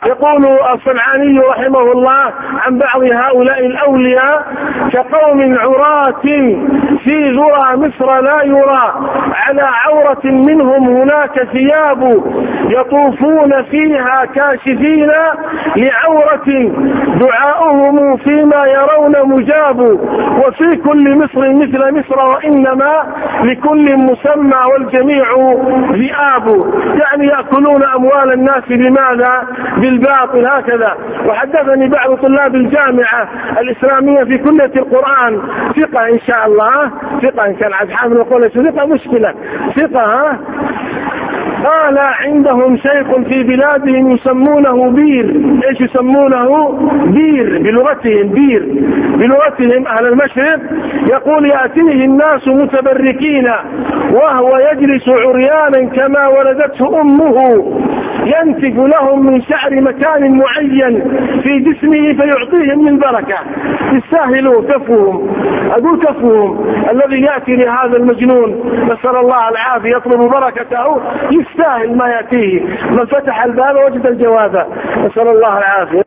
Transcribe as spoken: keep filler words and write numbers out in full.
يقول الصنعاني رحمه الله عن بعض هؤلاء الأولياء: كقوم عراة في ذرى مصر لا يرى على عورة منهم هناك ثياب يطوفون فيها كاشفين لعورة دعاؤهم فيما يرون مجاب وفي كل مصر مثل مصر وإنما لكل مسمى والجميع ذئاب. يعني يأكلون أموال الناس بماذا؟ بالباطل. هكذا. وحدثني بعض طلاب الجامعة الإسلامية في كلية القرآن ثقة إن شاء الله، ثقة إن كان عبد حامل وقول ثقة مشكلة ثقة ها قال: عندهم شيخ في بلادهم يسمونه بير. ايش يسمونه؟ بير بلغتهم، بير بلغتهم اهل المشرق. يقول: يأتيه الناس متبركين وهو يجلس عريانا كما ولدته امه، ينتف لهم من شعر مكان معين في جسمه فيعطيهم من بركة. يستاهلوا كفهم، اقول كفهم الذي يأتي لهذا المجنون نسأل الله العافية يطلب بركته يستاهل ما يأتيه. من فتح الباب وجد الجواب، نسأل الله العافية.